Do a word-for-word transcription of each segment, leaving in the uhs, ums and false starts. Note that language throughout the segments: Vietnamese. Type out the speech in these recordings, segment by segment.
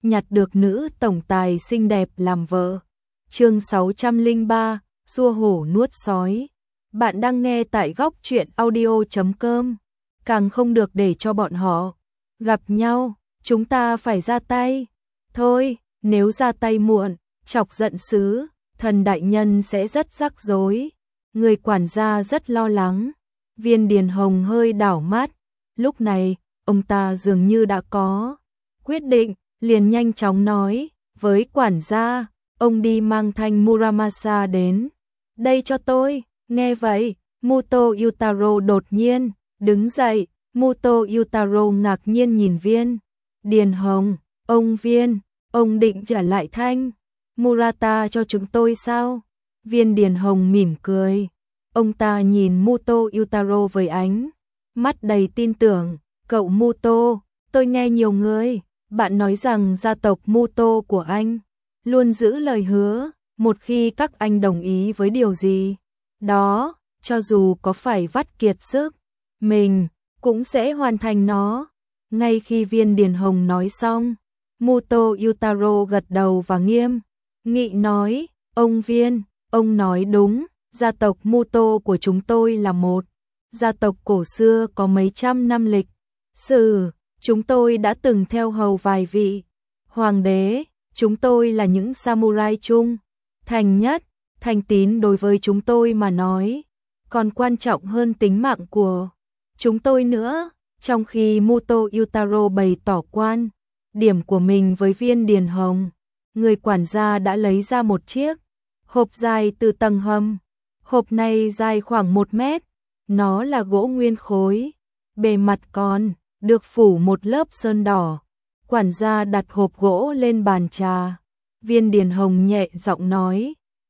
nhặt được nữ tổng tài xinh đẹp làm vợ. Chương sáu trăm lẻ ba, xua hổ nuốt sói. Bạn đang nghe tại góc truyện audio chấm com. Càng không được để cho bọn họ gặp nhau, chúng ta phải ra tay. Thôi, nếu ra tay muộn, chọc giận sứ, thần đại nhân sẽ rất rắc rối. Người quản gia rất lo lắng. Viên Điền Hồng hơi đảo mắt. Lúc này, ông ta dường như đã có quyết định, liền nhanh chóng nói với quản gia, ông đi mang thanh Muramasa đến đây cho tôi. Nghe vậy, Muto Yutaro đột nhiên đứng dậy. Muto Yutaro ngạc nhiên nhìn Viên Điền Hồng. Ông Viên, ông định trả lại thanh Murata cho chúng tôi sao? Viên Điền Hồng mỉm cười. Ông ta nhìn Muto Yutaro với ánh mắt đầy tin tưởng. Cậu Muto, tôi nghe nhiều người bạn nói rằng gia tộc Muto của anh luôn giữ lời hứa, một khi các anh đồng ý với điều gì đó, cho dù có phải vắt kiệt sức, mình cũng sẽ hoàn thành nó. Ngay khi Viên Điền Hồng nói xong, Muto Yutaro gật đầu và nghiêm nghị nói, ông Viên, ông nói đúng, gia tộc Muto của chúng tôi là một gia tộc cổ xưa có mấy trăm năm lịch sử, chúng tôi đã từng theo hầu vài vị hoàng đế, chúng tôi là những samurai trung thành nhất, thành tín đối với chúng tôi mà nói, còn quan trọng hơn tính mạng của chúng tôi nữa. Trong khi Muto Yutaro bày tỏ quan điểm của mình với Viên Điền Hồng, người quản gia đã lấy ra một chiếc hộp dài từ tầng hầm. Hộp này dài khoảng một mét, nó là gỗ nguyên khối, bề mặt còn được phủ một lớp sơn đỏ. Quản gia đặt hộp gỗ lên bàn trà. Viên Điền Hồng nhẹ giọng nói,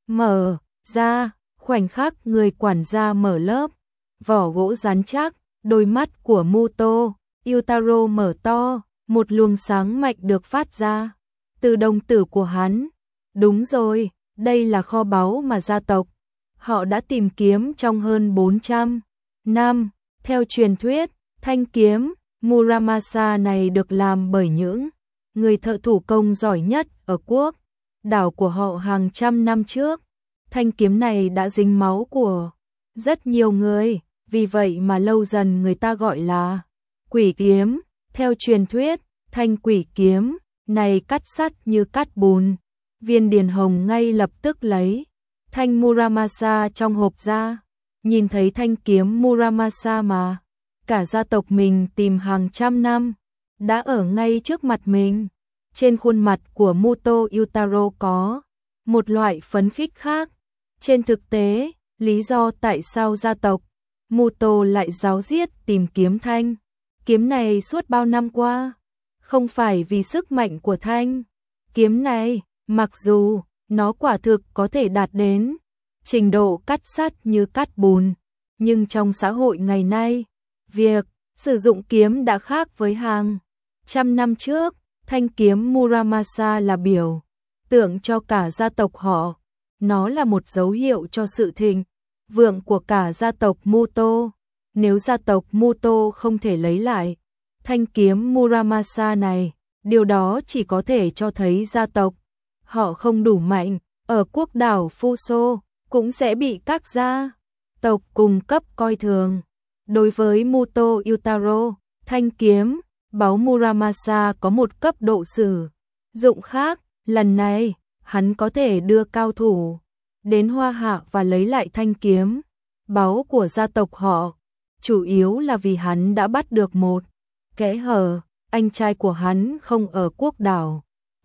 mở ra. Khoảnh khắc người quản gia mở lớp vỏ gỗ rắn chắc, đôi mắt của Muto Yutaro mở to, một luồng sáng mạnh được phát ra từ đồng tử của hắn. Đúng rồi, đây là kho báu mà gia tộc họ đã tìm kiếm trong hơn bốn trăm năm. Theo truyền thuyết, thanh kiếm Muramasa này được làm bởi những người thợ thủ công giỏi nhất ở quốc đảo của họ hàng trăm năm trước. Thanh kiếm này đã dính máu của rất nhiều người, vì vậy mà lâu dần người ta gọi là quỷ kiếm. Theo truyền thuyết, thanh quỷ kiếm này cắt sắt như cắt bùn. Viên Điền Hồng ngay lập tức lấy thanh Muramasa trong hộp ra, nhìn thấy thanh kiếm Muramasa mà cả gia tộc mình tìm hàng trăm năm đã ở ngay trước mặt mình. Trên khuôn mặt của Muto Yutaro có một loại phấn khích khác. Trên thực tế, lý do tại sao gia tộc Muto lại giáo diết tìm kiếm thanh kiếm này suốt bao năm qua, không phải vì sức mạnh của thanh kiếm này, mặc dù nó quả thực có thể đạt đến trình độ cắt sắt như cắt bùn, nhưng trong xã hội ngày nay, việc sử dụng kiếm đã khác với hàng trăm năm trước. Thanh kiếm Muramasa là biểu tượng cho cả gia tộc họ, nó là một dấu hiệu cho sự thịnh vượng của cả gia tộc Muto. Nếu gia tộc Muto không thể lấy lại thanh kiếm Muramasa này, điều đó chỉ có thể cho thấy gia tộc họ không đủ mạnh. Ở quốc đảo Fuso cũng sẽ bị các gia tộc cùng cấp coi thường. Đối với Muto Yutaro, thanh kiếm báu Muramasa có một cấp độ sử dụng khác. Lần này, hắn có thể đưa cao thủ đến Hoa Hạ và lấy lại thanh kiếm báu của gia tộc họ, chủ yếu là vì hắn đã bắt được một kẽ hở. Anh trai của hắn không ở quốc đảo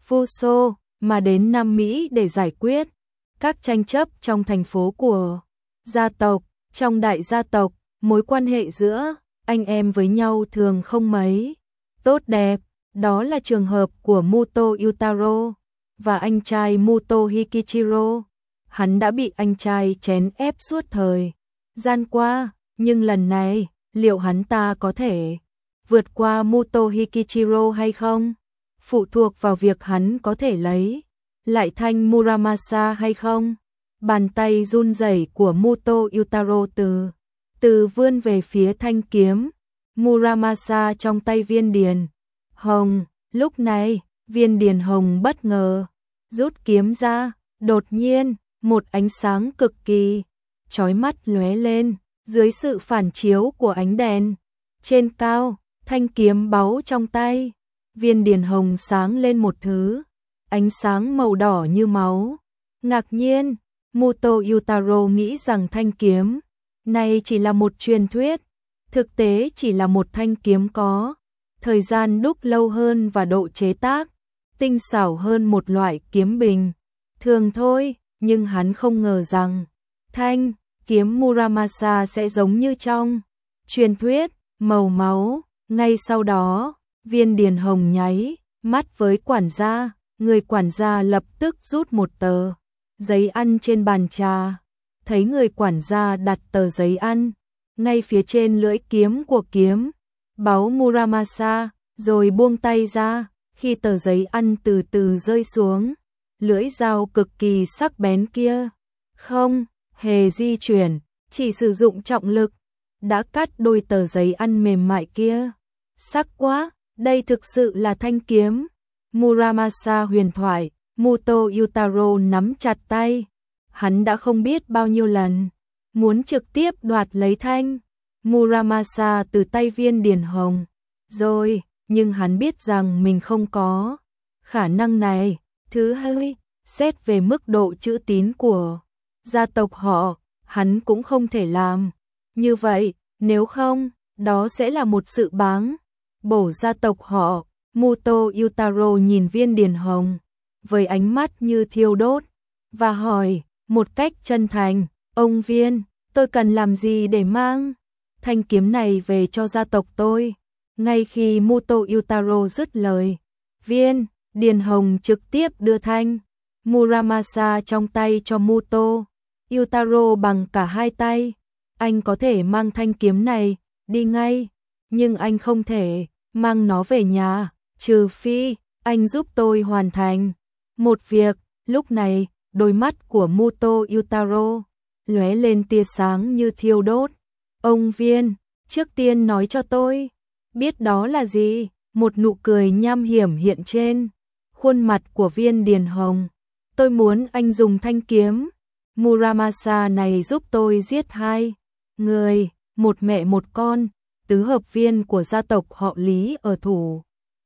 Fuso mà đến Nam Mỹ để giải quyết các tranh chấp trong thành phố của gia tộc. Trong đại gia tộc, mối quan hệ giữa anh em với nhau thường không mấy tốt đẹp. Đó là trường hợp của Muto Yutaro và anh trai Muto Hikichiro. Hắn đã bị anh trai chèn ép suốt thời gian qua, nhưng lần này, liệu hắn ta có thể vượt qua Muto Hikichiro hay không? Phụ thuộc vào việc hắn có thể lấy lại thanh Muramasa hay không. Bàn tay run rẩy của Muto Yutaro từ từ vươn về phía thanh kiếm Muramasa trong tay Viên Điền Hồng. Lúc này, Viên Điền Hồng bất ngờ rút kiếm ra, đột nhiên, một ánh sáng cực kỳ chói mắt lóe lên, dưới sự phản chiếu của ánh đèn. Trên cao, thanh kiếm báu trong tay, Viên Điền Hồng sáng lên một thứ, ánh sáng màu đỏ như máu. Ngạc nhiên, Muto Yutaro nghĩ rằng thanh kiếm này chỉ là một truyền thuyết, thực tế chỉ là một thanh kiếm có thời gian đúc lâu hơn và độ chế tác tinh xảo hơn một loại kiếm bình thường thôi, nhưng hắn không ngờ rằng thanh kiếm Muramasa sẽ giống như trong truyền thuyết, màu máu. Ngay sau đó, Viên Điền Hồng nháy mắt với quản gia, người quản gia lập tức rút một tờ giấy ăn trên bàn trà. Thấy người quản gia đặt tờ giấy ăn ngay phía trên lưỡi kiếm của kiếm báu Muramasa, rồi buông tay ra. Khi tờ giấy ăn từ từ rơi xuống, lưỡi dao cực kỳ sắc bén kia không hề di chuyển, chỉ sử dụng trọng lực đã cắt đôi tờ giấy ăn mềm mại kia. Sắc quá, đây thực sự là thanh kiếm Muramasa huyền thoại. Muto Yutaro nắm chặt tay, hắn đã không biết bao nhiêu lần muốn trực tiếp đoạt lấy thanh Muramasa từ tay Viên Điền Hồng rồi, nhưng hắn biết rằng mình không có khả năng này. Thứ hai, xét về mức độ trữ tín của gia tộc họ, hắn cũng không thể làm như vậy, nếu không, đó sẽ là một sự báng bổ gia tộc họ. Muto Yutaro nhìn Viên Điền Hồng với ánh mắt như thiêu đốt và hỏi một cách chân thành, ông Viên, tôi cần làm gì để mang thanh kiếm này về cho gia tộc tôi? Ngay khi Muto Yutaro dứt lời, Viên Điền Hồng trực tiếp đưa thanh Muramasa trong tay cho Muto Yutaro bằng cả hai tay. Anh có thể mang thanh kiếm này đi ngay, nhưng anh không thể mang nó về nhà, trừ phi anh giúp tôi hoàn thành một việc. Lúc này, đôi mắt của Muto Yutaro lóe lên tia sáng như thiêu đốt. Ông Viên, trước tiên nói cho tôi biết đó là gì? Một nụ cười nham hiểm hiện trên khuôn mặt của Viên Điền Hồng. Tôi muốn anh dùng thanh kiếm Muramasa này giúp tôi giết hai người, một mẹ một con, tứ hợp viên của gia tộc họ Lý ở thủ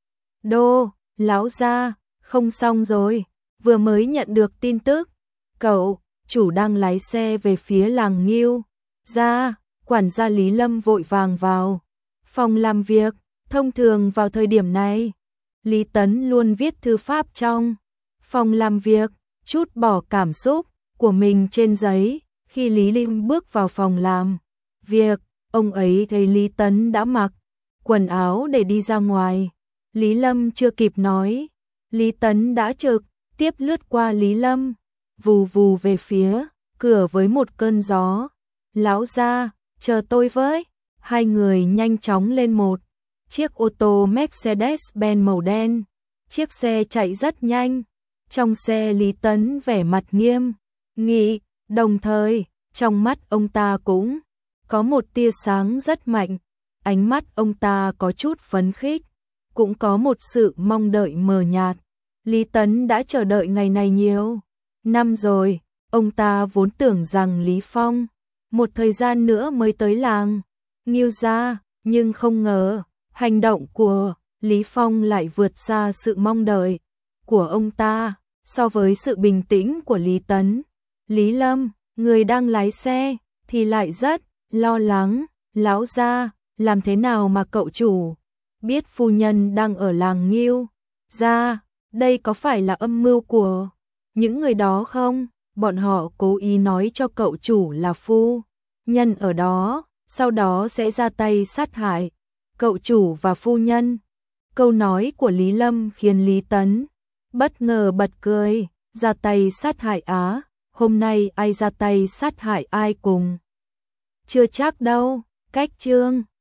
đô. Lão gia, không xong rồi, vừa mới nhận được tin tức, cậu chủ đang lái xe về phía làng Nghiêu gia. Quản gia Lý Lâm vội vàng vào phòng làm việc. Thông thường vào thời điểm này, Lý Tấn luôn viết thư pháp trong phòng làm việc, chút bỏ cảm xúc của mình trên giấy. Khi Lý Lâm bước vào phòng làm việc, ông ấy thấy Lý Tấn đã mặc quần áo để đi ra ngoài. Lý Lâm chưa kịp nói, Lý Tấn đã trực tiếp lướt qua Lý Lâm, vù vù về phía cửa với một cơn gió. Lão gia, chờ tôi với. Hai người nhanh chóng lên một chiếc ô tô Mercedes-Benz màu đen. Chiếc xe chạy rất nhanh. Trong xe Lý Tấn vẻ mặt nghiêm nghị, đồng thời trong mắt ông ta cũng có một tia sáng rất mạnh. Ánh mắt ông ta có chút phấn khích, cũng có một sự mong đợi mờ nhạt. Lý Tấn đã chờ đợi ngày này nhiều năm rồi. Ông ta vốn tưởng rằng Lý Phong một thời gian nữa mới tới làng Nghiêu gia, nhưng không ngờ hành động của Lý Phong lại vượt xa sự mong đợi của ông ta. So với sự bình tĩnh của Lý Tấn, Lý Lâm, người đang lái xe, thì lại rất lo lắng. Lão gia, làm thế nào mà cậu chủ biết phu nhân đang ở làng Nghiêu gia? Đây có phải là âm mưu của những người đó không? Bọn họ cố ý nói cho cậu chủ là phu nhân ở đó, sau đó sẽ ra tay sát hại cậu chủ và phu nhân. Câu nói của Lý Lâm khiến Lý Tấn bất ngờ bật cười. Ra tay sát hại á? Hôm nay ai ra tay sát hại ai cùng chưa chắc đâu. Cách chương